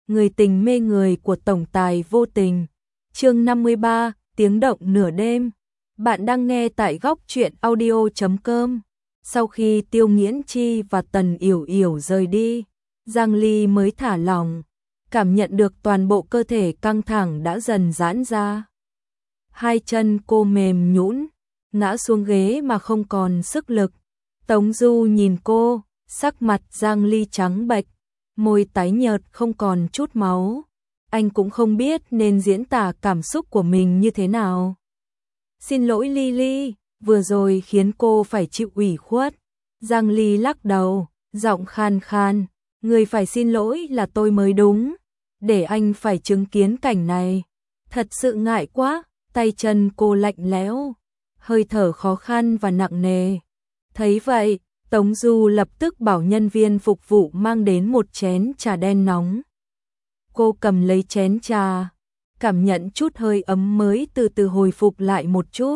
người tình mê người của tổng tài vô tình. Chương 53, tiếng động nửa đêm. Bạn đang nghe tại góc truyện audio.com. Sau khi Tiêu Nghiễn Chi và Tần Yểu Yểu rời đi, Giang Ly mới thả lỏng, cảm nhận được toàn bộ cơ thể căng thẳng đã dần giãn ra. Hai chân cô mềm nhũn, ngã xuống ghế mà không còn sức lực. Tống Du nhìn cô, sắc mặt Giang Ly trắng bệch, môi tái nhợt không còn chút máu. Anh cũng không biết nên diễn tả cảm xúc của mình như thế nào. Xin lỗi Ly, vừa rồi khiến cô phải chịu ủy khuất. Giang Ly lắc đầu, giọng khan khan, người phải xin lỗi là tôi mới đúng. Để anh phải chứng kiến cảnh này, thật sự ngại quá. Tay chân cô lạnh lẽo, hơi thở khó khăn và nặng nề. Thấy vậy, Tống Du lập tức bảo nhân viên phục vụ mang đến một chén trà đen nóng. Cô cầm lấy chén trà, cảm nhận chút hơi ấm mới từ từ hồi phục lại một chút.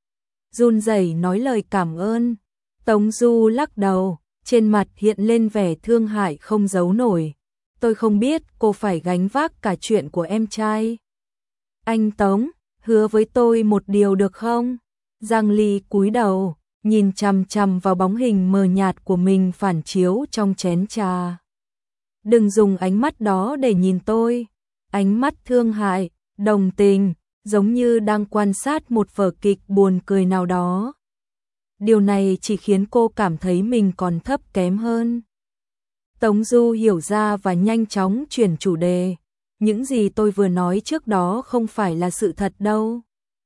Run rẩy nói lời cảm ơn. Tống Du lắc đầu, trên mặt hiện lên vẻ thương hại không giấu nổi. Tôi không biết cô phải gánh vác cả chuyện của em trai. Anh Tống, hứa với tôi một điều được không? Giang Ly cúi đầu, nhìn chằm chằm vào bóng hình mờ nhạt của mình phản chiếu trong chén trà. Đừng dùng ánh mắt đó để nhìn tôi. Ánh mắt thương hại, đồng tình, giống như đang quan sát một vở kịch buồn cười nào đó. Điều này chỉ khiến cô cảm thấy mình còn thấp kém hơn. Tống Du hiểu ra và nhanh chóng chuyển chủ đề. Những gì tôi vừa nói trước đó không phải là sự thật đâu.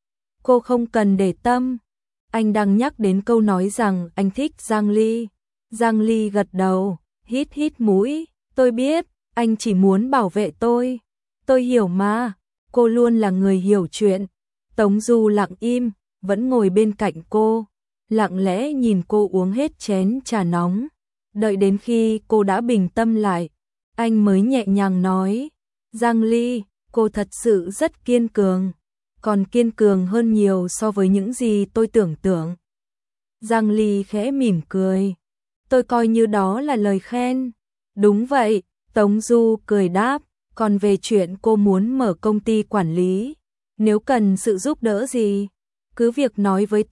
Cô không cần để tâm. Anh đang nhắc đến câu nói rằng anh thích Giang Ly. Giang Ly gật đầu, hít hít mũi. Tôi biết, anh chỉ muốn bảo vệ tôi. Tôi hiểu mà, cô luôn là người hiểu chuyện. Tống Du lặng im, vẫn ngồi bên cạnh cô, lặng lẽ nhìn cô uống hết chén trà nóng. Đợi đến khi cô đã bình tâm lại, anh mới nhẹ nhàng nói. Giang Ly, cô thật sự rất kiên cường, còn kiên cường hơn nhiều so với những gì tôi tưởng tượng. Giang Ly khẽ mỉm cười. Tôi coi như đó là lời khen. Đúng vậy, Tống Du cười đáp. Còn về chuyện cô muốn mở công ty quản lý, nếu cần sự giúp đỡ gì, cứ việc nói với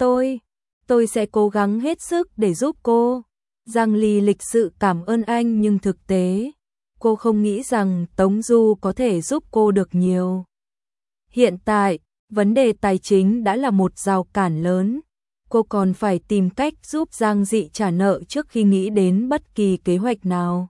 tôi sẽ cố gắng hết sức để giúp cô. Giang Ly lịch sự cảm ơn anh nhưng thực tế, cô không nghĩ rằng Tống Du có thể giúp cô được nhiều. Hiện tại, vấn đề tài chính đã là một rào cản lớn. Cô còn phải tìm cách giúp Giang Dị trả nợ trước khi nghĩ đến bất kỳ kế hoạch nào.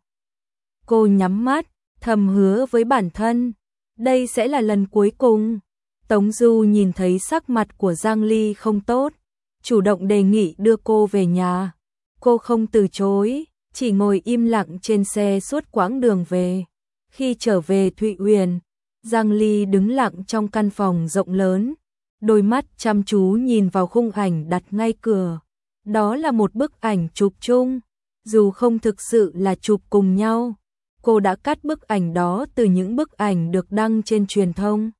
Cô nhắm mắt, thầm hứa với bản thân, đây sẽ là lần cuối cùng. Tống Du nhìn thấy sắc mặt của Giang Ly không tốt, chủ động đề nghị đưa cô về nhà. Cô không từ chối, chỉ ngồi im lặng trên xe suốt quãng đường về. Khi trở về Thụy Uyển, Giang Ly đứng lặng trong căn phòng rộng lớn, đôi mắt chăm chú nhìn vào khung ảnh đặt ngay cửa. Đó là một bức ảnh chụp chung, dù không thực sự là chụp cùng nhau. Cô đã cắt bức ảnh đó từ những bức ảnh được đăng trên truyền thông.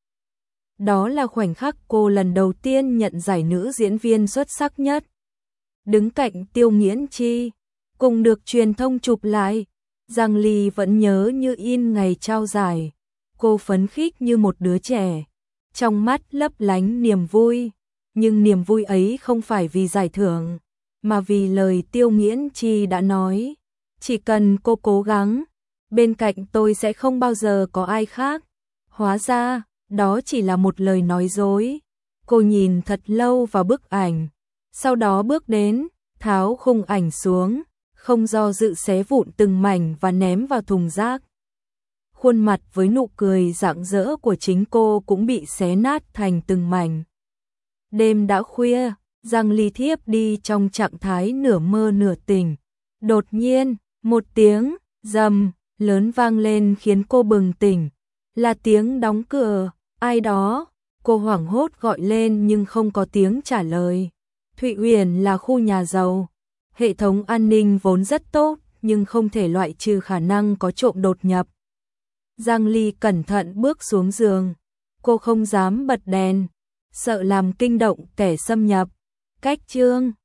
Đó là khoảnh khắc cô lần đầu tiên nhận giải nữ diễn viên xuất sắc nhất. Đứng cạnh Tiêu Nghiễn Chi, cùng được truyền thông chụp lại. Giang Ly vẫn nhớ như in ngày trao giải. Cô phấn khích như một đứa trẻ, trong mắt lấp lánh niềm vui. Nhưng niềm vui ấy không phải vì giải thưởng, mà vì lời Tiêu Nghiễn Chi đã nói. Chỉ cần cô cố gắng, bên cạnh tôi sẽ không bao giờ có ai khác. Hóa ra, đó chỉ là một lời nói dối. Cô nhìn thật lâu vào bức ảnh, sau đó bước đến, tháo khung ảnh xuống, không do dự xé vụn từng mảnh và ném vào thùng rác. Khuôn mặt với nụ cười rạng rỡ của chính cô cũng bị xé nát thành từng mảnh. Đêm đã khuya, Giang Ly thiếp đi trong trạng thái nửa mơ nửa tỉnh. Đột nhiên, một tiếng rầm lớn vang lên khiến cô bừng tỉnh. Là tiếng đóng cửa. Ai đó? Cô hoảng hốt gọi lên nhưng không có tiếng trả lời. Thụy Uyển là khu nhà giàu, hệ thống an ninh vốn rất tốt nhưng không thể loại trừ khả năng có trộm đột nhập. Giang Ly cẩn thận bước xuống giường. Cô không dám bật đèn, sợ làm kinh động kẻ xâm nhập. Cách chương